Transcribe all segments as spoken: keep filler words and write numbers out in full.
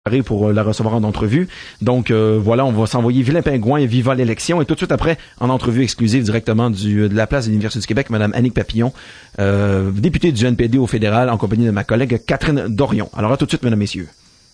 pour la recevoir en entrevue. Donc euh, voilà, on va s'envoyer Vilain Pingouin et Viva l'élection. Et tout de suite après, en entrevue exclusive directement du, de la place de l'Université du Québec, Mme Annick Papillon, euh, députée du N P D au fédéral, en compagnie de ma collègue Catherine Dorion. Alors à tout de suite, mesdames, messieurs.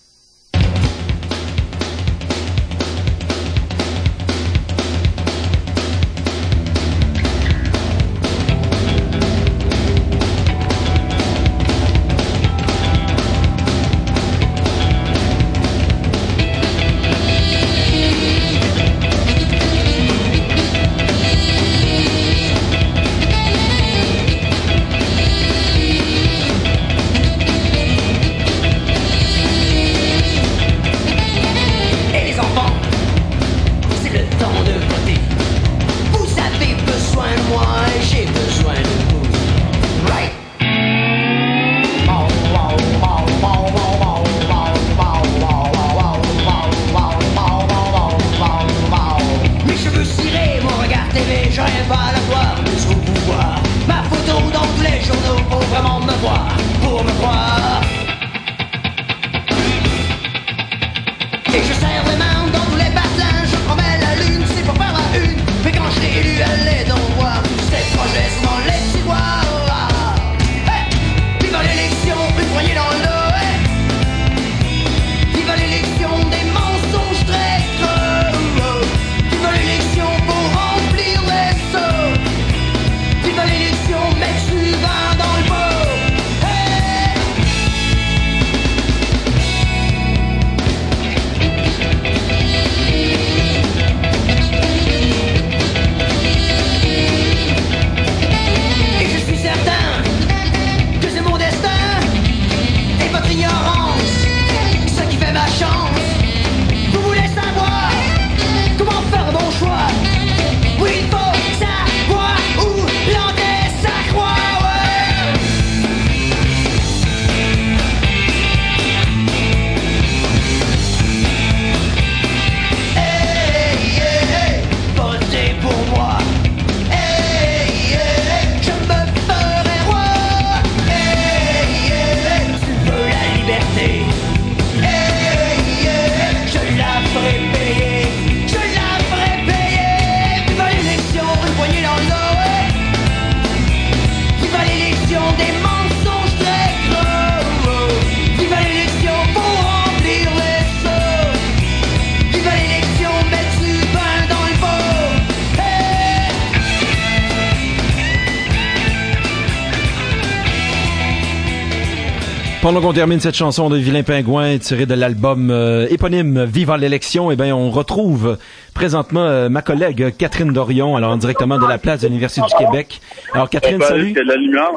Pendant qu'on termine cette chanson de Vilain Pingouin tirée de l'album euh, éponyme Viva l'élection, eh bien on retrouve présentement euh, ma collègue Catherine Dorion, alors directement de la place de l'Université du Québec. Alors Catherine, salut. La lumière.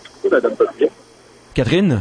Catherine?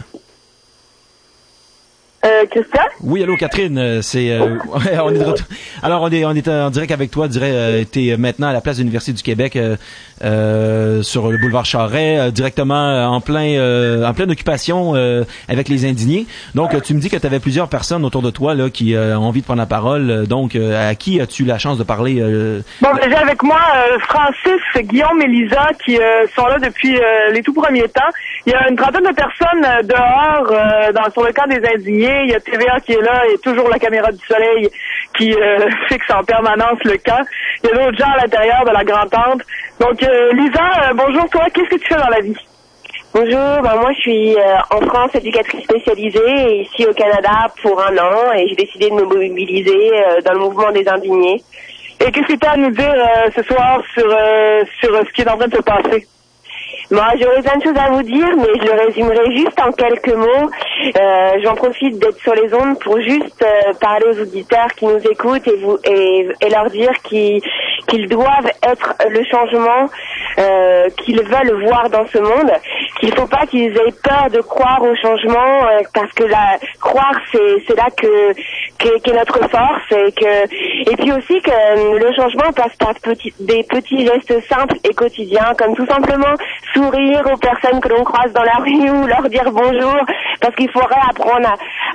Euh, Christian? Oui, allô Catherine, c'est euh, on est de retour. Alors on est on est en direct avec toi, je dirais euh, t'es maintenant à la place de l'Université du Québec euh, euh, sur le boulevard Charest, euh, directement euh, en plein euh, en pleine occupation euh, avec les indignés. Donc euh, tu me dis que tu avais plusieurs personnes autour de toi là qui euh, ont envie de prendre la parole. Donc euh, à qui as-tu la chance de parler euh... Bon, j'ai avec moi euh, Francis, Guillaume et Lisa qui euh, sont là depuis euh, les tout premiers temps. Il y a une trentaine de personnes euh, dehors euh, dans sur le camp des indignés. Il y a T V A qui est là et toujours la caméra du soleil qui euh, fixe en permanence le camp. Il y a d'autres gens à l'intérieur de la grande tente. Donc, euh, Lisa, euh, bonjour toi, qu'est-ce que tu fais dans la vie? Bonjour, ben moi je suis euh, en France éducatrice spécialisée ici au Canada pour un an et j'ai décidé de me mobiliser euh, dans le mouvement des indignés. Et qu'est-ce que tu as à nous dire euh, ce soir sur, euh, sur euh, ce qui est en train de se passer? Moi, j'aurais plein de choses à vous dire, mais je le résumerai juste en quelques mots. Euh, j'en profite d'être sur les ondes pour juste euh, parler aux auditeurs qui nous écoutent et vous et, et leur dire qu'ils qu'ils doivent être le changement euh, qu'ils veulent voir dans ce monde, qu'il faut pas qu'ils aient peur de croire au changement euh, parce que la croire c'est c'est là que qu'est qu notre force et que et puis aussi que euh, le changement passe par petit, des petits gestes simples et quotidiens comme tout simplement sourire aux personnes que l'on croise dans la rue ou leur dire bonjour parce qu'il faudrait apprendre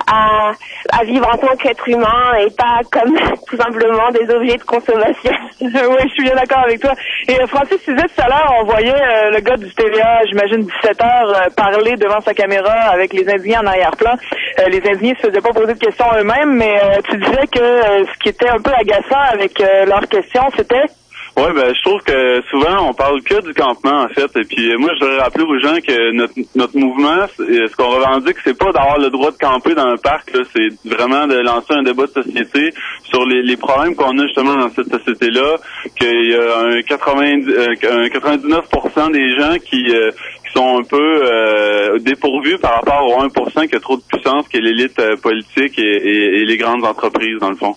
à, à vivre en tant qu'être humain et pas comme tout simplement des objets de consommation. Oui, je suis bien d'accord avec toi. Et euh, Francis, tu disais tout à l'heure, on voyait euh, le gars du T V A, j'imagine dix-sept heures, euh, parler devant sa caméra avec les indignés en arrière-plan. Euh, les indignés se faisaient pas poser de questions eux-mêmes, mais euh, tu disais que euh, ce qui était un peu agaçant avec euh, leurs questions, c'était... Oui, ben je trouve que souvent on parle que du campement en fait. Et puis moi je voudrais rappeler aux gens que notre notre mouvement, ce qu'on revendique, c'est pas d'avoir le droit de camper dans un parc, là, c'est vraiment de lancer un débat de société sur les, les problèmes qu'on a justement dans cette société-là, qu'il y a un quatre-vingts un quatre-vingt-dix-neuf pour cent des gens qui euh, qui sont un peu euh, dépourvus par rapport au un pour cent qui a trop de puissance, qui est l'élite euh, politique et, et, et les grandes entreprises dans le fond.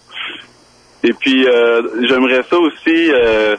Et puis, euh, j'aimerais ça aussi euh,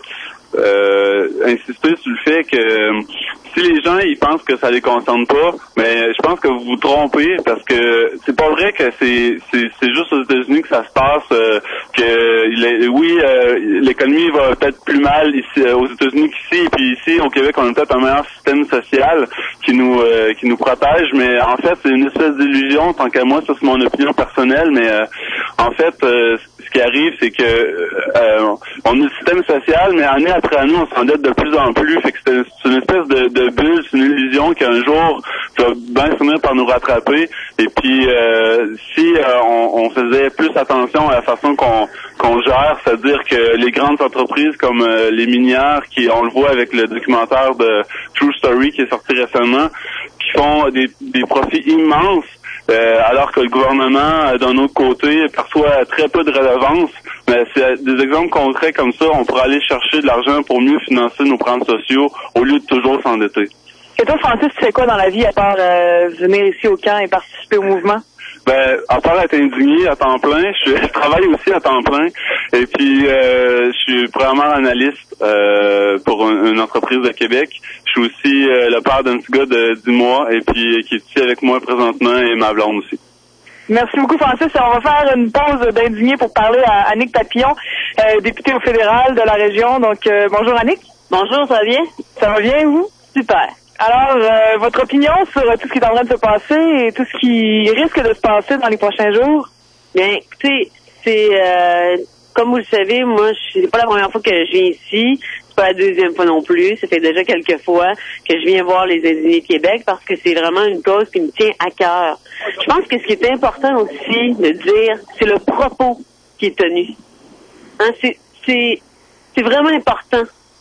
euh, insister sur le fait que euh, si les gens ils pensent que ça les concerne pas, mais je pense que vous vous trompez parce que c'est pas vrai que c'est c'est, c'est juste aux États-Unis que ça se passe. Euh, que les, oui, euh, l'économie va peut-être plus mal ici euh, aux États-Unis qu'ici, et puis ici au Québec on a peut-être un meilleur système social qui nous euh, qui nous protège, mais en fait c'est une espèce d'illusion tant qu'à moi, ça c'est mon opinion personnelle, mais euh, en fait euh, ce qui arrive c'est que euh, on a le système social, mais année après année on s'endette de plus en plus, fait que c'est, c'est une espèce de, de bulle, c'est une illusion qu'un jour va bien finir par nous rattraper, et puis euh, si euh, on, on faisait plus attention à la façon qu'on qu'on gère, c'est-à-dire que les grandes entreprises comme euh, les minières, qui on le voit avec le documentaire de True Story qui est sorti récemment, qui font des, des profits immenses, euh, alors que le gouvernement, euh, d'un autre côté, perçoit très peu de relevance. Mais c'est des exemples concrets comme ça, on pourrait aller chercher de l'argent pour mieux financer nos programmes sociaux au lieu de toujours s'endetter. Et toi, Francis, tu fais quoi dans la vie à part euh, venir ici au camp et participer au mouvement? Ben, à part être indigné à temps plein, je, je travaille aussi à temps plein. Et puis, euh, je suis premièrement analyste euh, pour une, une entreprise de Québec. Je suis aussi euh, le père d'un petit gars de dix mois et puis qui est ici avec moi présentement et ma blonde aussi. Merci beaucoup, Francis. On va faire une pause d'indigné pour parler à Annick Papillon, euh, députée au fédéral de la région. Donc, euh, bonjour Annick. Bonjour, ça va bien? Ça va bien, vous? Super. Alors, euh, votre opinion sur tout ce qui est en train de se passer et tout ce qui risque de se passer dans les prochains jours? Bien, écoutez, c'est euh, comme vous le savez, moi, je c'est pas la première fois que je viens ici, c'est pas la deuxième fois non plus. Ça fait déjà quelques fois que je viens voir les indignés de Québec parce que c'est vraiment une cause qui me tient à cœur. Je pense que ce qui est important aussi de dire, c'est le propos qui est tenu. Hein, c'est c'est c'est vraiment important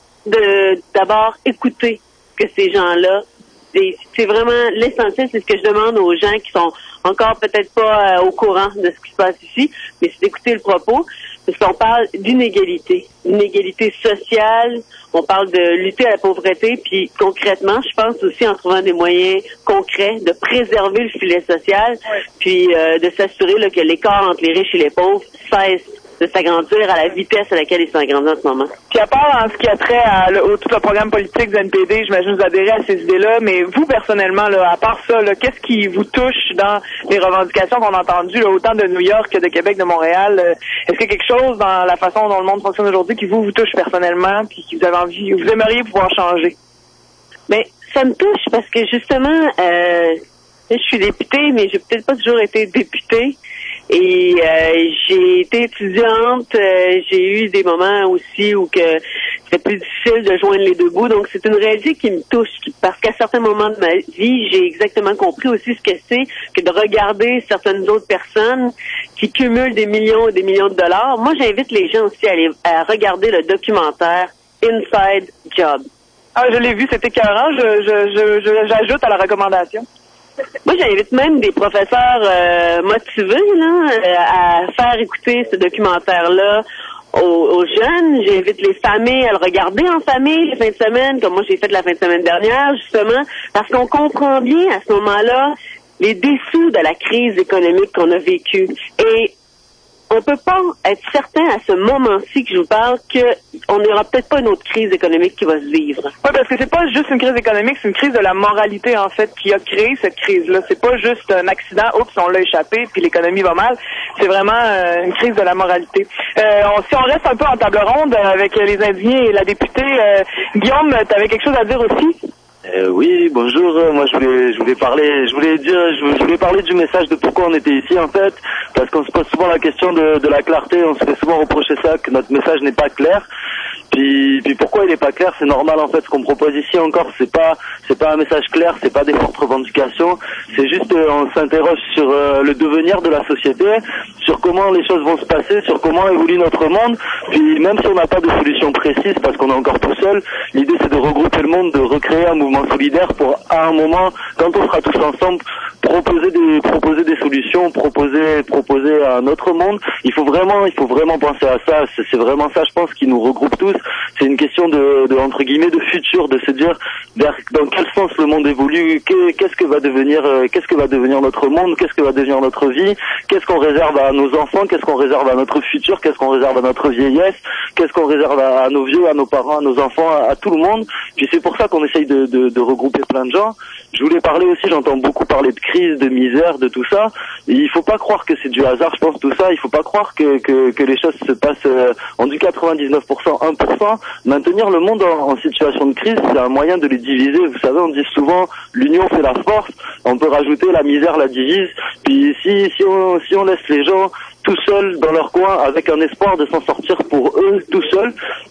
de d'abord écouter que ces gens-là, c'est, c'est vraiment l'essentiel, c'est ce que je demande aux gens qui sont encore peut-être pas euh, au courant de ce qui se passe ici, mais c'est d'écouter le propos, parce qu'on parle d'inégalité, inégalité sociale, on parle de lutter à la pauvreté, puis concrètement, je pense aussi en trouvant des moyens concrets de préserver le filet social, puis euh, de s'assurer là, que l'écart entre les riches et les pauvres cesse de s'agrandir à la vitesse à laquelle ils s'agrandissent en ce moment. Puis à part en ce qui a trait à le, au, tout le programme politique du N P D, j'imagine que vous adhérez à ces idées-là, mais vous, personnellement, là, à part ça, là, qu'est-ce qui vous touche dans les revendications qu'on a entendues, là, autant de New York que de Québec, de Montréal? Euh, est-ce qu'il y a quelque chose dans la façon dont le monde fonctionne aujourd'hui qui vous, vous touche personnellement, puis qui vous avez envie, vous aimeriez pouvoir changer? Ben, ça me touche parce que justement, euh, je suis députée, mais j'ai peut-être pas toujours été députée. Et euh, j'ai été étudiante, euh, j'ai eu des moments aussi où que c'était plus difficile de joindre les deux bouts. Donc c'est une réalité qui me touche, parce qu'à certains moments de ma vie, j'ai exactement compris aussi ce que c'est que de regarder certaines autres personnes qui cumulent des millions et des millions de dollars. Moi, j'invite les gens aussi à aller à regarder le documentaire Inside Job. Ah, je l'ai vu, c'était écœurant. Je, je, je, je, j'ajoute à la recommandation. Moi, j'invite même des professeurs euh, motivés là, à faire écouter ce documentaire-là aux, aux jeunes. J'invite les familles à le regarder en famille les fins de semaine, comme moi j'ai fait la fin de semaine dernière, justement, parce qu'on comprend bien à ce moment-là les dessous de la crise économique qu'on a vécue. Et on peut pas être certain à ce moment-ci que je vous parle qu'on n'aura peut-être pas une autre crise économique qui va se vivre. Oui, parce que c'est pas juste une crise économique, c'est une crise de la moralité, en fait, qui a créé cette crise-là. C'est pas juste un accident, oups, on l'a échappé, puis l'économie va mal. C'est vraiment euh, une crise de la moralité. Euh, on, si on reste un peu en table ronde avec les indignés et la députée, euh, Guillaume, t'avais quelque chose à dire aussi? Euh, oui, bonjour. Euh, Moi, je voulais, je voulais parler, je voulais dire, je voulais parler du message de pourquoi on était ici, en fait, parce qu'on se pose souvent la question de, de la clarté. On se fait souvent reprocher ça, que notre message n'est pas clair. Puis, puis pourquoi il est pas clair? C'est normal, en fait. Ce qu'on propose ici encore, c'est pas, c'est pas un message clair, c'est pas des fortes revendications. C'est juste, euh, on s'interroge sur euh, le devenir de la société, sur comment les choses vont se passer, sur comment évolue notre monde. Puis, même si on n'a pas de solution précise, parce qu'on est encore tout seul, l'idée c'est de regrouper le monde, de recréer un mouvement solidaire pour, à un moment, quand on sera tous ensemble, proposer des, proposer des solutions, proposer, proposer un autre monde. Il faut vraiment, il faut vraiment penser à ça. C'est, c'est vraiment ça, je pense, qui nous regroupe tous. C'est une question de, de, entre guillemets, de futur, de se dire vers, dans quel sens le monde évolue, qu'est-ce que va devenir, euh, qu'est-ce que va devenir notre monde, qu'est-ce que va devenir notre vie, qu'est-ce qu'on réserve à nos enfants, qu'est-ce qu'on réserve à notre futur, qu'est-ce qu'on réserve à notre vieillesse, qu'est-ce qu'on réserve à, à nos vieux, à nos parents, à nos enfants, à, à tout le monde. Puis c'est pour ça qu'on essaye de, de, de regrouper plein de gens. Je voulais parler aussi, j'entends beaucoup parler de crise, de misère, de tout ça. Et il faut pas croire que c'est du hasard, je pense, tout ça. Il faut pas croire que, que, que les choses se passent euh, en du quatre-vingt-dix-neuf pour cent, un pour cent. Maintenir le monde en, en situation de crise, c'est un moyen de les diviser. Vous savez, on dit souvent, l'union fait la force. On peut rajouter la misère, la divise. Puis si, si on, si on laisse les gens tout seuls dans leur coin avec un espoir de s'en sortir pour eux tout seuls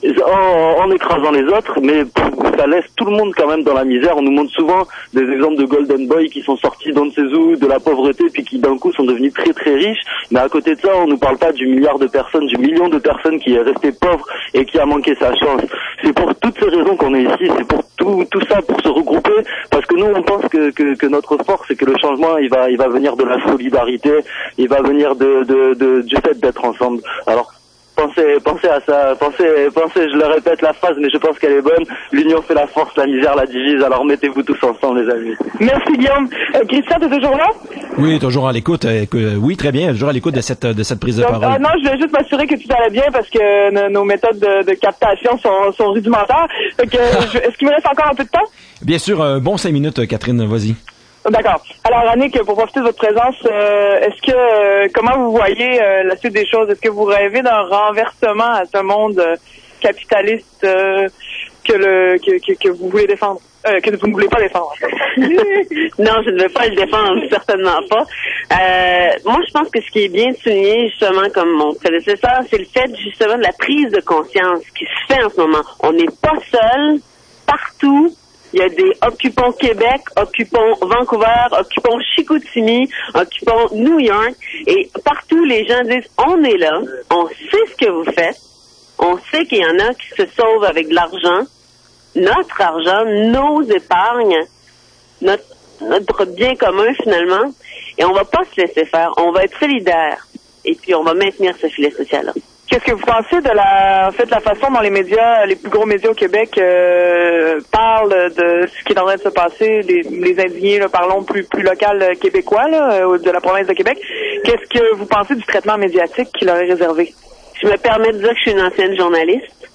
en, en écrasant les autres, mais ça laisse tout le monde quand même dans la misère. On nous montre souvent des exemples de Golden Boy qui sont sortis d'on ne sait où, de la pauvreté, puis qui d'un coup sont devenus très très riches, mais à côté de ça on nous parle pas du milliard de personnes, du million de personnes qui est resté pauvre et qui a manqué sa chance. C'est pour toutes ces raisons qu'on est ici, c'est pour tout, tout ça, pour se regrouper, parce que nous on pense que, que, que notre force c'est que le changement il va, il va venir de la solidarité, il va venir de, de, de du fait d'être ensemble. Alors pensez, pensez à ça, pensez, pensez, je le répète la phrase, mais je pense qu'elle est bonne. L'union fait la force, la misère la divise. Alors mettez-vous tous ensemble, les amis. Merci Guillaume. Euh, Christian, t'es toujours là? Oui, toujours à l'écoute. Euh, que, oui, très bien, toujours à l'écoute de cette de cette prise de Donc, parole. euh, non, je voulais juste m'assurer que tout allait bien parce que nos, nos méthodes de, de captation sont, sont rudimentaires. Fait que, je, est-ce qu'il me reste encore un peu de temps? Bien sûr, un bon cinq minutes, Catherine, vas-y. D'accord. Alors, Annick, pour profiter de votre présence, euh, est-ce que, euh, comment vous voyez euh, la suite des choses? Est-ce que vous rêvez d'un renversement à ce monde euh, capitaliste euh, que le que, que, que vous voulez défendre? Euh, que vous ne voulez pas défendre? Non, je ne veux pas le défendre, certainement pas. Euh, moi, je pense que ce qui est bien souligné, justement, comme mon prédécesseur, c'est le fait, justement, de la prise de conscience qui se fait en ce moment. On n'est pas seul, partout. Il y a des occupons Québec, occupons Vancouver, occupons Chicoutimi, occupons New York. Et partout, les gens disent, on est là, on sait ce que vous faites, on sait qu'il y en a qui se sauvent avec de l'argent, notre argent, nos épargnes, notre, notre bien commun finalement. Et on va pas se laisser faire, on va être solidaires. Et puis on va maintenir ce filet social-là. Qu'est-ce que vous pensez de la, en fait, la façon dont les médias, les plus gros médias au Québec, euh, parlent de ce qui est en train de se passer, les, les indignés, là, parlons plus, plus local euh, québécois, là, euh, de la province de Québec. Qu'est-ce que vous pensez du traitement médiatique qui leur est réservé? Je me permets de dire que je suis une ancienne journaliste.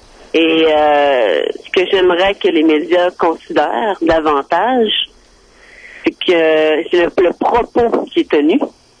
Et euh, ce que j'aimerais que les médias considèrent davantage, c'est que c'est le, le propos qui est tenu.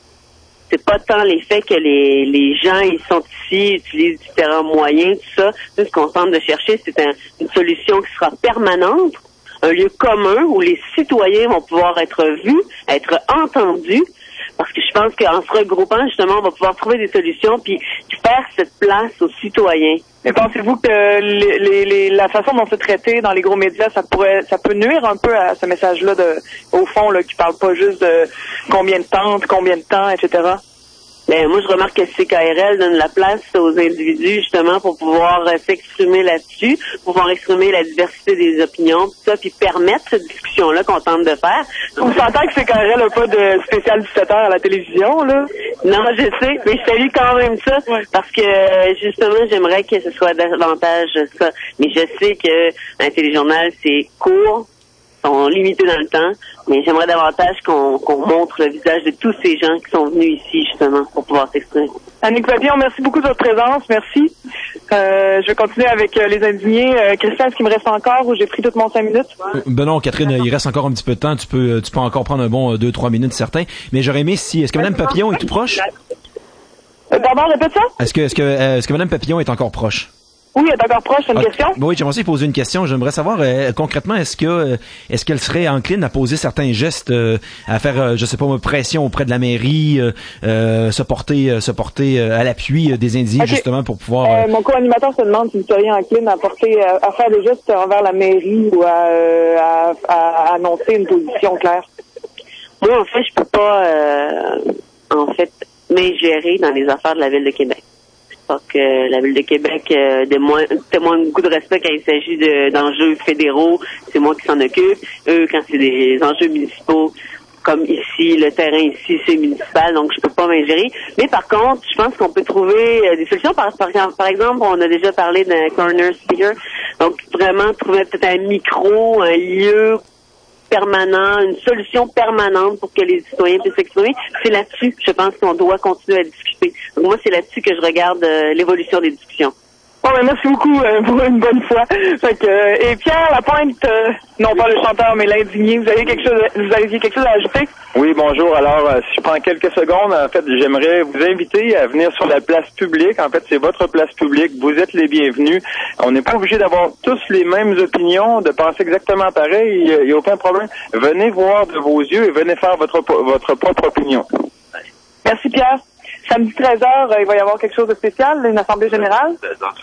C'est pas tant les faits que les, les gens, ils sont ici, utilisent différents moyens, tout ça. Nous, ce qu'on tente de chercher, c'est un, une solution qui sera permanente, un lieu commun où les citoyens vont pouvoir être vus, être entendus, parce que je pense qu'en se regroupant, justement, on va pouvoir trouver des solutions puis faire cette place aux citoyens. Mais pensez-vous que les, les, les, la façon dont c'est traité dans les gros médias, ça pourrait, ça peut nuire un peu à ce message-là de, au fond, là, qui parle pas juste de combien de temps, combien de temps, et cetera? Ben, moi, je remarque que C K R L donne la place aux individus, justement, pour pouvoir euh, s'exprimer là-dessus, pour pouvoir exprimer la diversité des opinions, tout ça, puis permettre cette discussion-là qu'on tente de faire. On s'entend que C K R L n'a pas de spécial dix-sept heures à la télévision, là? Non, je sais, mais je salue quand même ça, ouais. Parce que, justement, j'aimerais que ce soit davantage ça. Mais je sais que un téléjournal, c'est court, sont limités dans le temps, mais j'aimerais davantage qu'on qu'on montre le visage de tous ces gens qui sont venus ici, justement, pour pouvoir s'exprimer. Annick Papillon, merci beaucoup de votre présence, merci. Euh, je vais continuer avec euh, les indignés. Euh, Christian, est-ce qu'il me reste encore ou j'ai pris toutes mon cinq minutes? Euh, ben non, Catherine, il reste encore un petit peu de temps, tu peux tu peux encore prendre un bon deux trois minutes, certains, mais j'aurais aimé si... Est-ce que Mme Papillon est tout proche? Euh, pardon, répète ça? Est-ce que, est-ce que, euh, est-ce que Mme Papillon est encore proche? Oui, elle est encore proche, c'est une okay. question? Oui, j'aimerais aussi poser une question. J'aimerais savoir, euh, concrètement, est-ce que euh, est-ce qu'elle serait encline à poser certains gestes, euh, à faire, euh, je sais pas, une pression auprès de la mairie, euh, euh, se porter euh, se porter euh, à l'appui euh, des indigènes, okay. justement, pour pouvoir... Euh... Euh, mon co-animateur se demande si vous seriez encline à porter, à, à faire des gestes envers la mairie ou à, à, à annoncer une position claire. Moi, en fait, je peux pas, euh, en fait, m'ingérer dans les affaires de la Ville de Québec. Je pense que la Ville de Québec euh, témoigne beaucoup de respect quand il s'agit de, d'enjeux fédéraux. C'est moi qui s'en occupe. Eux, quand c'est des enjeux municipaux, comme ici, le terrain ici, c'est municipal, donc je peux pas m'ingérer. Mais par contre, je pense qu'on peut trouver euh, des solutions. Par, par, par exemple, on a déjà parlé d'un corner speaker. Donc, vraiment, trouver peut-être un micro, un lieu permanent, une solution permanente pour que les citoyens puissent s'exprimer. C'est là-dessus, je pense qu'on doit continuer à discuter. Donc moi, c'est là-dessus que je regarde euh, l'évolution des discussions. Bon, ben, merci beaucoup euh, pour une bonne fois. Fait que, euh, et Pierre Lapointe, euh, non pas le chanteur, mais l'indigné, vous avez quelque chose, vous aviez quelque chose à ajouter? Oui, bonjour. Alors, euh, si je prends quelques secondes, en fait, j'aimerais vous inviter à venir sur la place publique. En fait, c'est votre place publique. Vous êtes les bienvenus. On n'est pas obligé d'avoir tous les mêmes opinions, de penser exactement pareil. Il n'y a, a aucun problème. Venez voir de vos yeux et venez faire votre votre propre opinion. Merci, Pierre. Samedi treize heures, euh, il va y avoir quelque chose de spécial, une assemblée générale.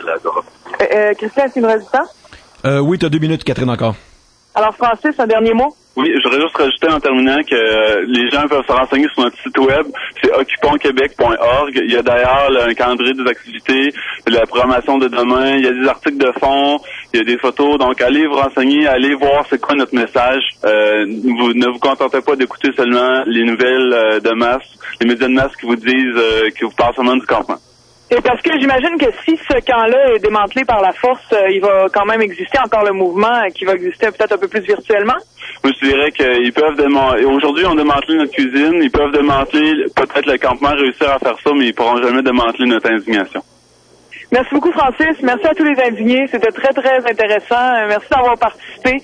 Euh, euh, Christian, est-ce qu'il nous reste du temps? Euh, oui, tu as deux minutes, Catherine, encore. Alors, Francis, un dernier mot? Oui, je voudrais juste rajouter en terminant que euh, les gens peuvent se renseigner sur notre site web, c'est occupons québec point org. Il y a d'ailleurs là, un calendrier des activités, de la programmation de demain, il y a des articles de fond, il y a des photos, donc allez vous renseigner, allez voir c'est quoi notre message. Euh, vous ne vous contentez pas d'écouter seulement les nouvelles euh, de masse, les médias de masse qui vous disent euh, que vous parlez seulement du campement. Et parce que j'imagine que si ce camp-là est démantelé par la force, euh, il va quand même exister encore le mouvement euh, qui va exister peut-être un peu plus virtuellement? Moi, je dirais qu'ils peuvent démanteler. Aujourd'hui, on démantelé notre cuisine. Ils peuvent démanteler peut-être le campement, réussir à faire ça, mais ils pourront jamais démanteler notre indignation. Merci beaucoup, Francis. Merci à tous les indignés. C'était très, très intéressant. Merci d'avoir participé.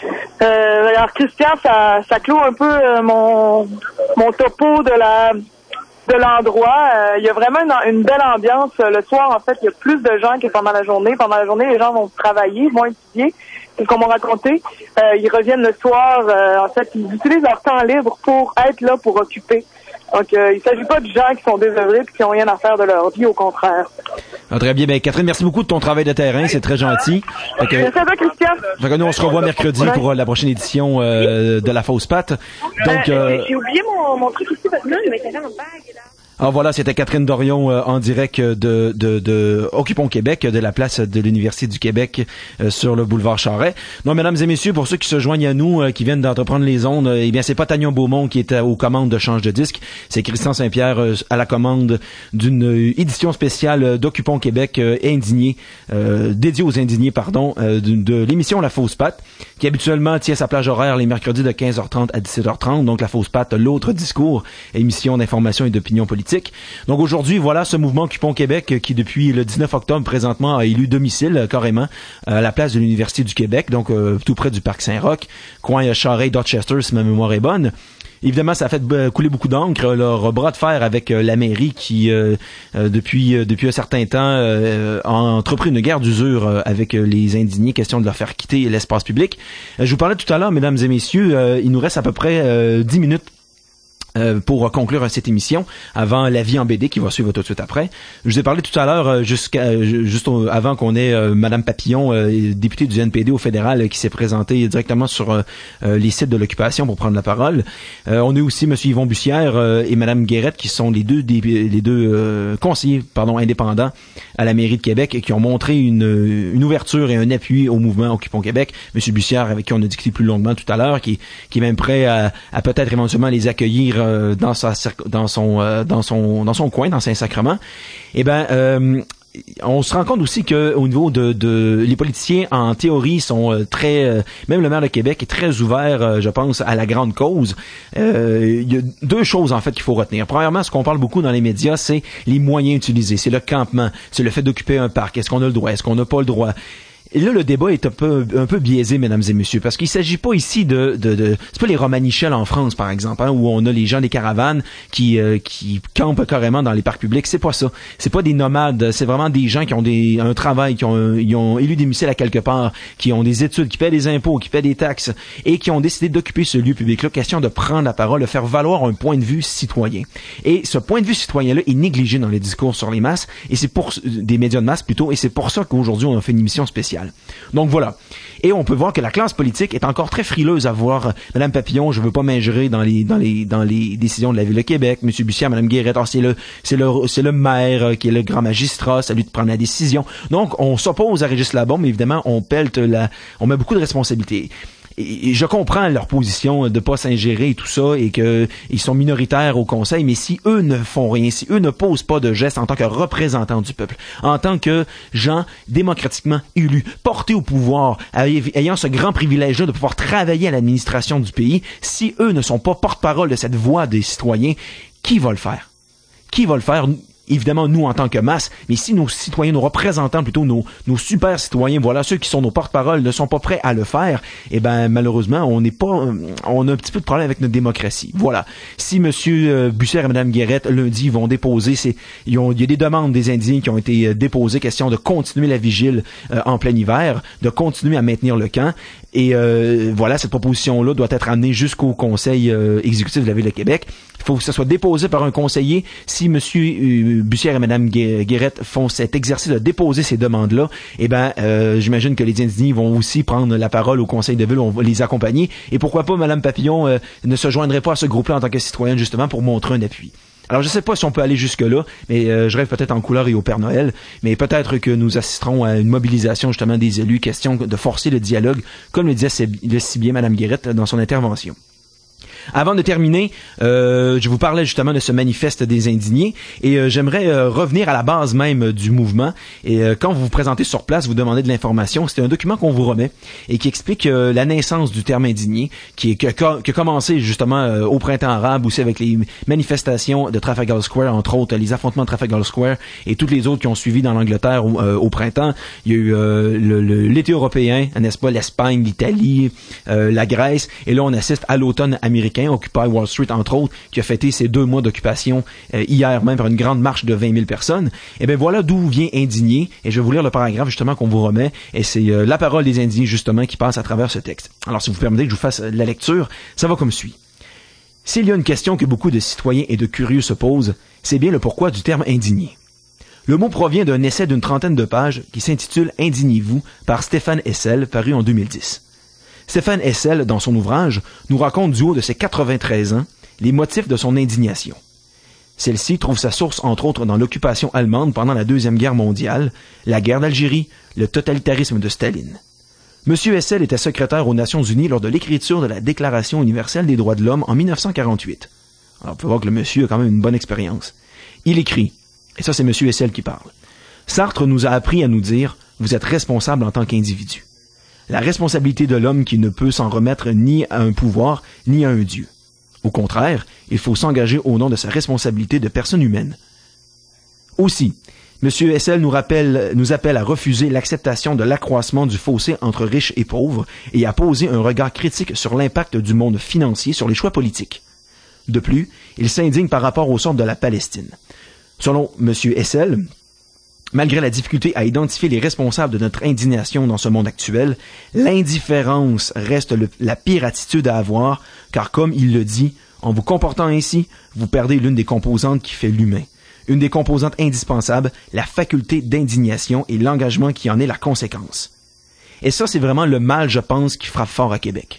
Euh, alors, Christian, ça, ça clôt un peu euh, mon, mon topo de la... de l'endroit. Euh, il y a vraiment une, une belle ambiance. Le soir, en fait, il y a plus de gens que pendant la journée. Pendant la journée, les gens vont travailler, vont étudier. C'est ce qu'on m'a raconté. Euh, ils reviennent le soir. Euh, en fait, ils utilisent leur temps libre pour être là, pour occuper. Donc, euh, il ne s'agit pas de gens qui sont désœuvrés et qui n'ont rien à faire de leur vie, au contraire. Ah, très bien. Ben, Catherine, merci beaucoup de ton travail de terrain. C'est très gentil. Fait que, merci à toi, Christian. Fait que nous, on se revoit mercredi ouais. pour la prochaine édition euh, de La Fausse Patte. Donc, euh, euh, j'ai oublié mon, mon truc ici parce que là, je m'étais en bague. Alors voilà, c'était Catherine Dorion euh, en direct de, de, de Occupons Québec, de la place de l'Université du Québec euh, sur le boulevard Charest. Donc, mesdames et messieurs, pour ceux qui se joignent à nous, euh, qui viennent d'entreprendre les ondes, euh, eh bien, c'est pas Tagnon Beaumont qui est à, aux commandes de Change de disque, c'est Christian Saint-Pierre euh, à la commande d'une euh, édition spéciale d'Occupons Québec euh, indigné, euh, dédiée aux indignés, pardon, euh, de, de l'émission La Fausse Patte, qui habituellement tient sa plage horaire les mercredis de quinze heures trente à dix-sept heures trente. Donc, La Fausse Patte, l'autre discours, émission d'information et d'opinion politique. Donc aujourd'hui, voilà ce mouvement Occupons Québec qui depuis le dix-neuf octobre présentement a élu domicile euh, carrément à la place de l'Université du Québec, donc euh, tout près du Parc Saint-Roch, coin Charest-Dorchester si ma mémoire est bonne. Évidemment, ça a fait euh, couler beaucoup d'encre, leur bras de fer avec euh, la mairie qui, euh, euh, depuis euh, depuis un certain temps, euh, a entrepris une guerre d'usure euh, avec euh, les indignés, question de leur faire quitter l'espace public. Euh, je vous parlais tout à l'heure, mesdames et messieurs, euh, il nous reste à peu près euh, dix minutes Euh, pour conclure cette émission avant La Vie en B D qui va suivre tout de suite après. Je vous ai parlé tout à l'heure euh, jusqu'à euh, juste au, avant qu'on ait euh, Madame Papillon, euh, députée du N P D au fédéral, euh, qui s'est présentée directement sur euh, euh, les sites de l'occupation pour prendre la parole. Euh, on a aussi Monsieur Yvon Bussière euh, et Madame Guérette qui sont les deux des, les deux euh, conseillers pardon indépendants à la mairie de Québec et qui ont montré une, une ouverture et un appui au mouvement Occupons Québec. Monsieur Bussière, avec qui on a discuté plus longuement tout à l'heure, qui, qui est même prêt à, à peut-être éventuellement les accueillir dans sa dans son euh, dans son dans son coin, dans Saint-Sacrement. Eh ben euh, on se rend compte aussi que au niveau de, de les politiciens en théorie sont euh, très euh, même le maire de Québec est très ouvert, euh, je pense, à la grande cause. Euh, il y a deux choses en fait qu'il faut retenir. Premièrement, ce qu'on parle beaucoup dans les médias, c'est les moyens utilisés, c'est le campement, c'est le fait d'occuper un parc. Est-ce qu'on a le droit, est-ce qu'on n'a pas le droit? Et là, le débat est un peu, un peu biaisé, mesdames et messieurs, parce qu'il s'agit pas ici de, de, de c'est pas les Romanichels en France, par exemple, hein, où on a les gens des caravanes qui, euh, qui campent carrément dans les parcs publics. C'est pas ça. C'est pas des nomades. C'est vraiment des gens qui ont des, un travail, qui ont, ils ont élu des domicile à quelque part, qui ont des études, qui paient des impôts, qui paient des taxes, et qui ont décidé d'occuper ce lieu public-là. Question de prendre la parole, de faire valoir un point de vue citoyen. Et ce point de vue citoyen-là est négligé dans les discours sur les masses, et c'est pour, des médias de masse plutôt, et c'est pour ça qu'aujourd'hui on a fait une émission spéciale. Donc voilà. Et on peut voir que la classe politique est encore très frileuse à voir Mme Papillon, je veux pas m'ingérer dans les dans les dans les décisions de la Ville de Québec, M. Bussière, Mme Guérette, oh, c'est le c'est le c'est le maire qui est le grand magistrat, c'est à lui de prendre la décision. Donc on s'oppose à Régis Labombe, mais évidemment on pelte la on met beaucoup de responsabilités. Et je comprends leur position de pas s'ingérer et tout ça, et que ils sont minoritaires au Conseil, mais si eux ne font rien, si eux ne posent pas de gestes en tant que représentants du peuple, en tant que gens démocratiquement élus, portés au pouvoir, ayant ce grand privilège-là de pouvoir travailler à l'administration du pays, si eux ne sont pas porte-parole de cette voix des citoyens, qui va le faire? Qui va le faire? Évidemment, nous, en tant que masse, mais si nos citoyens, nos représentants, plutôt nos, nos super citoyens, voilà, ceux qui sont nos porte-parole, ne sont pas prêts à le faire, eh ben, malheureusement, on n'est pas, on a un petit peu de problème avec notre démocratie. Voilà. Si Monsieur Bussière et Madame Guérette, lundi, vont déposer, c'est, ils ont, il y a des demandes des Indiens qui ont été déposées, question de continuer la vigile euh, en plein hiver, de continuer à maintenir le camp. Et euh, voilà, cette proposition-là doit être amenée jusqu'au Conseil euh, exécutif de la Ville de Québec. Il faut que ça soit déposé par un conseiller. Si M. Euh, Bussière et Mme Guérette font cet exercice de déposer ces demandes-là, eh ben, euh, j'imagine que les Indiens vont aussi prendre la parole au Conseil de Ville, on va les accompagner. Et pourquoi pas Mme Papillon euh, ne se joindrait pas à ce groupe-là en tant que citoyenne, justement, pour montrer un appui. Alors, je sais pas si on peut aller jusque-là, mais euh, je rêve peut-être en couleur et au Père Noël, mais peut-être que nous assisterons à une mobilisation, justement, des élus, question de forcer le dialogue, comme le disait si bien Mme Guérette dans son intervention. Avant de terminer, euh, je vous parlais justement de ce manifeste des indignés et euh, j'aimerais euh, revenir à la base même euh, du mouvement. Et euh, quand vous vous présentez sur place, vous demandez de l'information. C'est un document qu'on vous remet et qui explique euh, la naissance du terme indigné, qui, est, qui, a, qui a commencé justement euh, au printemps arabe, aussi avec les manifestations de Trafalgar Square, entre autres les affrontements de Trafalgar Square et toutes les autres qui ont suivi dans l'Angleterre euh, au printemps. Il y a eu euh, le, le, l'été européen, n'est-ce pas, l'Espagne, l'Italie, euh, la Grèce, et là on assiste à l'automne américain. Occupy Wall Street, entre autres, qui a fêté ses deux mois d'occupation euh, hier même par une grande marche de vingt mille personnes. Et bien voilà d'où vient Indigné. Et je vais vous lire le paragraphe justement qu'on vous remet. Et c'est euh, la parole des indignés justement qui passe à travers ce texte. Alors si vous permettez que je vous fasse euh, la lecture, ça va comme suit. S'il y a une question que beaucoup de citoyens et de curieux se posent, c'est bien le pourquoi du terme indigné. Le mot provient d'un essai d'une trentaine de pages qui s'intitule « Indignez-vous » par Stéphane Hessel, paru en deux mille dix. Stéphane Hessel, dans son ouvrage, nous raconte du haut de ses quatre-vingt-treize ans les motifs de son indignation. Celle-ci trouve sa source entre autres dans l'occupation allemande pendant la Deuxième Guerre mondiale, la guerre d'Algérie, le totalitarisme de Staline. Monsieur Hessel était secrétaire aux Nations Unies lors de l'écriture de la Déclaration universelle des droits de l'homme en mille neuf cent quarante-huit. Alors, on peut voir que le monsieur a quand même une bonne expérience. Il écrit, et ça c'est monsieur Hessel qui parle, « Sartre nous a appris à nous dire « Vous êtes responsable en tant qu'individu ». La responsabilité de l'homme qui ne peut s'en remettre ni à un pouvoir, ni à un Dieu. Au contraire, il faut s'engager au nom de sa responsabilité de personne humaine. Aussi, M. Hessel nous, rappelle, nous appelle à refuser l'acceptation de l'accroissement du fossé entre riches et pauvres et à poser un regard critique sur l'impact du monde financier sur les choix politiques. De plus, il s'indigne par rapport au sort de la Palestine. Selon M. Hessel, malgré la difficulté à identifier les responsables de notre indignation dans ce monde actuel, l'indifférence reste le, la pire attitude à avoir, car comme il le dit, en vous comportant ainsi, vous perdez l'une des composantes qui fait l'humain. Une des composantes indispensables, la faculté d'indignation et l'engagement qui en est la conséquence. Et ça, c'est vraiment le mal, je pense, qui frappe fort à Québec.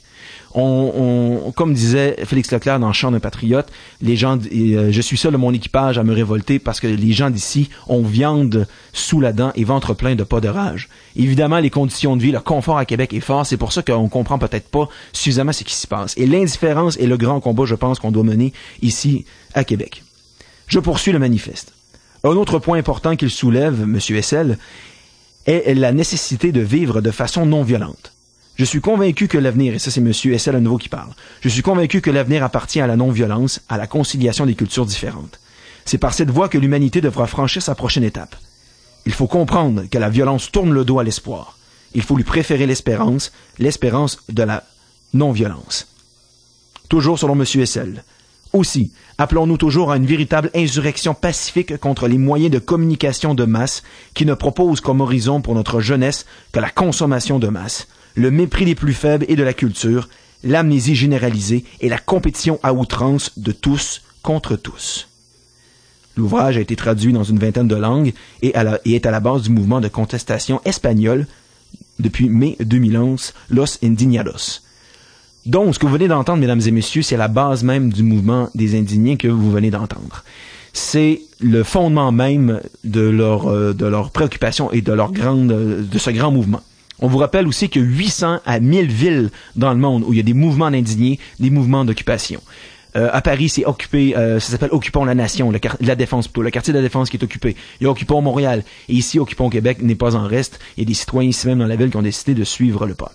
On, on, comme disait Félix Leclerc dans Chant d'un patriote, les gens, euh, je suis seul de mon équipage à me révolter parce que les gens d'ici ont viande sous la dent et ventre plein de pas de rage. Évidemment, les conditions de vie, le confort à Québec est fort, c'est pour ça qu'on comprend peut-être pas suffisamment ce qui s'y passe. Et l'indifférence est le grand combat, je pense, qu'on doit mener ici à Québec. Je poursuis le manifeste. Un autre point important qu'il soulève, M. Hessel, est la nécessité de vivre de façon non violente. Je suis convaincu que l'avenir, et ça c'est M. Hessel à nouveau qui parle, je suis convaincu que l'avenir appartient à la non-violence, à la conciliation des cultures différentes. C'est par cette voie que l'humanité devra franchir sa prochaine étape. Il faut comprendre que la violence tourne le dos à l'espoir. il faut lui préférer l'espérance, l'espérance de la non-violence. Toujours selon M. Hessel. Aussi, appelons-nous toujours à une véritable insurrection pacifique contre les moyens de communication de masse qui ne proposent comme horizon pour notre jeunesse que la consommation de masse, le mépris des plus faibles et de la culture, l'amnésie généralisée et la compétition à outrance de tous contre tous. L'ouvrage a été traduit dans une vingtaine de langues et, à la, et est à la base du mouvement de contestation espagnol depuis mai deux mille onze, Los Indignados. Donc, ce que vous venez d'entendre, mesdames et messieurs, c'est la base même du mouvement des indignés que vous venez d'entendre. C'est le fondement même de leur, euh, de leur préoccupation et de leur grande, de ce grand mouvement. On vous rappelle aussi qu'il y a huit cents à mille villes dans le monde où il y a des mouvements d'indignés, des mouvements d'occupation. Euh, à Paris, c'est occupé, euh, ça s'appelle Occupons la Nation, le quart- la Défense plutôt, le quartier de la Défense qui est occupé. Il y a Occupons Montréal. Et ici, Occupons Québec n'est pas en reste. Il y a des citoyens ici même dans la ville qui ont décidé de suivre le pas.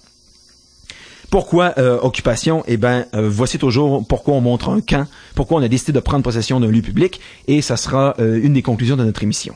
Pourquoi euh, occupation? Eh ben, euh, voici toujours pourquoi on montre un camp, pourquoi on a décidé de prendre possession d'un lieu public, et ça sera euh, une des conclusions de notre émission.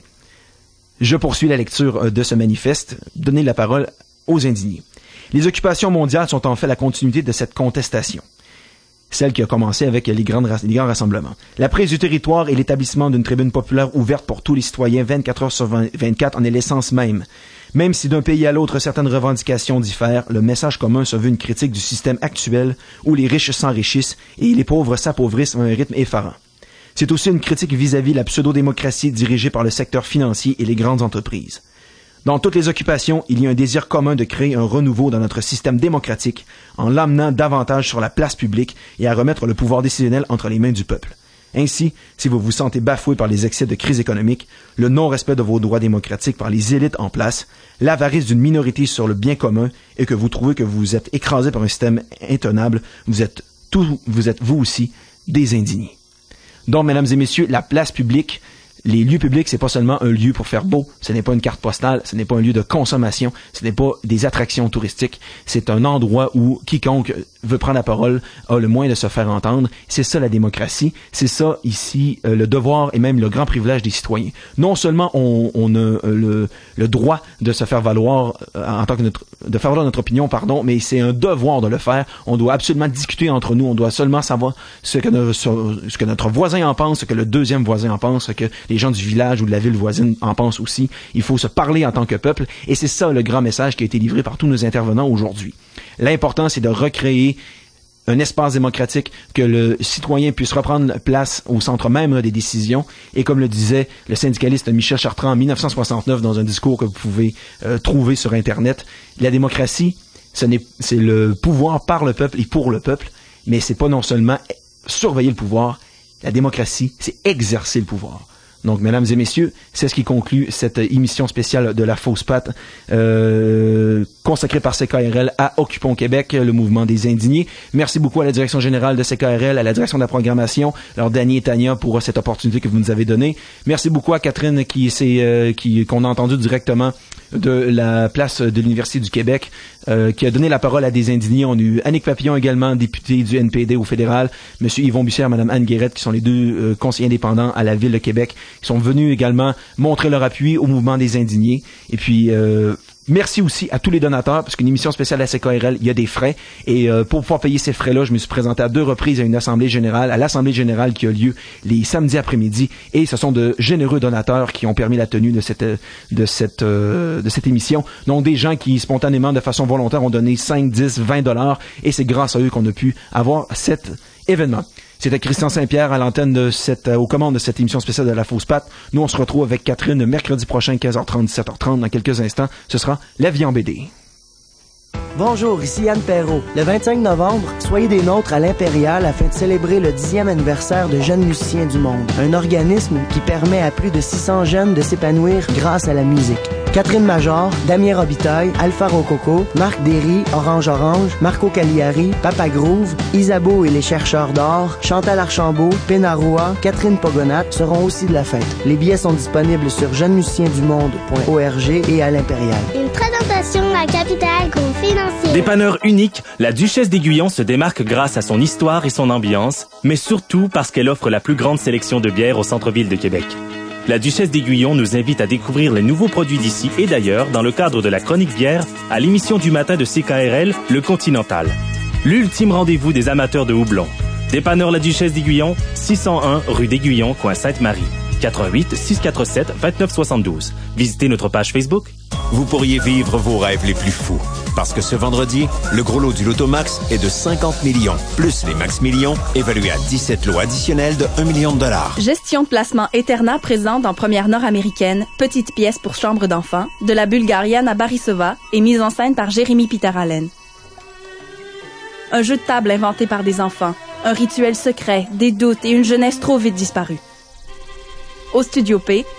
Je poursuis la lecture euh, de ce manifeste, donner la parole aux indignés. Les occupations mondiales sont en fait la continuité de cette contestation, celle qui a commencé avec les, grandes, les grands rassemblements. La prise du territoire et l'établissement d'une tribune populaire ouverte pour tous les citoyens vingt-quatre heures sur vingt-quatre en est l'essence même. Même si d'un pays à l'autre certaines revendications diffèrent, le message commun se veut une critique du système actuel où les riches s'enrichissent et les pauvres s'appauvrissent à un rythme effarant. C'est aussi une critique vis-à-vis la pseudo-démocratie dirigée par le secteur financier et les grandes entreprises. Dans toutes les occupations, il y a un désir commun de créer un renouveau dans notre système démocratique en l'amenant davantage sur la place publique et à remettre le pouvoir décisionnel entre les mains du peuple. Ainsi, si vous vous sentez bafoué par les excès de crise économique, le non-respect de vos droits démocratiques par les élites en place, l'avarice d'une minorité sur le bien commun et que vous trouvez que vous êtes écrasé par un système intenable, vous êtes tout, vous êtes vous aussi des indignés. Donc, mesdames et messieurs, la place publique, les lieux publics, c'est pas seulement un lieu pour faire beau, ce n'est pas une carte postale, ce n'est pas un lieu de consommation, ce n'est pas des attractions touristiques, c'est un endroit où quiconque veut prendre la parole a le moyen de se faire entendre. C'est ça la démocratie, c'est ça ici euh, le devoir et même le grand privilège des citoyens. Non seulement on, on a euh, le, le droit de se faire valoir euh, en tant que notre, de faire valoir notre opinion, pardon, mais c'est un devoir de le faire. On doit absolument discuter entre nous, on doit seulement savoir ce que, notre, ce que notre voisin en pense, ce que le deuxième voisin en pense, ce que les gens du village ou de la ville voisine en pensent aussi. Il faut se parler en tant que peuple et c'est ça le grand message qui a été livré par tous nos intervenants aujourd'hui. L'important, c'est de recréer un espace démocratique, que le citoyen puisse reprendre place au centre même des décisions. Et comme le disait le syndicaliste Michel Chartrand en dix-neuf cent soixante-neuf dans un discours que vous pouvez euh, trouver sur Internet, la démocratie, ce n'est, c'est le pouvoir par le peuple et pour le peuple, mais c'est pas non seulement surveiller le pouvoir, la démocratie, c'est exercer le pouvoir. Donc, mesdames et messieurs, c'est ce qui conclut cette émission spéciale de la Fausse Patte euh, consacrée par C K R L à Occupons Québec, le mouvement des indignés. Merci beaucoup à la direction générale de C K R L, à la direction de la programmation, alors Dany et Tania pour cette opportunité que vous nous avez donnée. Merci beaucoup à Catherine qui s'est, euh, qui qu'on a entendu directement de la place de l'Université du Québec, euh, qui a donné la parole à des indignés. On a eu Annick Papillon également, députée du N P D au fédéral, M. Yvon Bussière, Mme Anne Guérette, qui sont les deux euh, conseillers indépendants à la Ville de Québec, qui sont venus également montrer leur appui au mouvement des indignés. Et puis, euh, merci aussi à tous les donateurs, parce qu'une émission spéciale à C K R L, il y a des frais. Et euh, pour pouvoir payer ces frais-là, je me suis présenté à deux reprises à une assemblée générale, à l'assemblée générale qui a lieu les samedis après-midi. Et ce sont de généreux donateurs qui ont permis la tenue de cette de cette euh, de cette émission. Donc des gens qui spontanément, de façon volontaire, ont donné cinq, dix, vingt dollars. Et c'est grâce à eux qu'on a pu avoir cet événement. C'était Christian Saint-Pierre à l'antenne de cette, euh, aux commandes de cette émission spéciale de la Fausse Patte. Nous, on se retrouve avec Catherine mercredi prochain, quinze heures trente, dix-sept heures trente. Dans quelques instants, ce sera La vie en B D. Bonjour, ici Yann Perrault. Le vingt-cinq novembre, soyez des nôtres à l'Impérial afin de célébrer le dixième anniversaire de Jeunes musiciens du monde, un organisme qui permet à plus de six cents jeunes de s'épanouir grâce à la musique. Catherine Major, Damien Robitaille, Alpha Rococo, Marc Derry, Orange Orange, Marco Cagliari, Papa Groove, Isabeau et les chercheurs d'or, Chantal Archambault, Penaroa, Catherine Pogonat seront aussi de la fête. Les billets sont disponibles sur jeunes musiciens du monde point org et à l'Impérial. Une présentation à Capital Groupe Financier. Dépanneur unique, la Duchesse d'Aiguillon se démarque grâce à son histoire et son ambiance, mais surtout parce qu'elle offre la plus grande sélection de bières au centre-ville de Québec. la Duchesse d'Aiguillon nous invite à découvrir les nouveaux produits d'ici et d'ailleurs dans le cadre de la chronique bière à l'émission du matin de C K R L, Le Continental. L'ultime rendez-vous des amateurs de houblon. Dépanneur La Duchesse d'Aiguillon, six cent un rue d'Aiguillon, coin Sainte-Marie. quatre un huit, six quatre sept, deux neuf sept deux. Visitez notre page Facebook. Vous pourriez vivre vos rêves les plus fous. Parce que ce vendredi, le gros lot du Loto Max est de cinquante millions, plus les Max Millions, évalués à dix-sept lots additionnels de un million de dollars. Gestion de placement Eterna présente en première nord-américaine, petite pièce pour chambre d'enfant, de la Bulgarienne à Barisova et mise en scène par Jérémy Pitaralen. Un jeu de table inventé par des enfants, un rituel secret, des doutes et une jeunesse trop vite disparue. Au Studio P,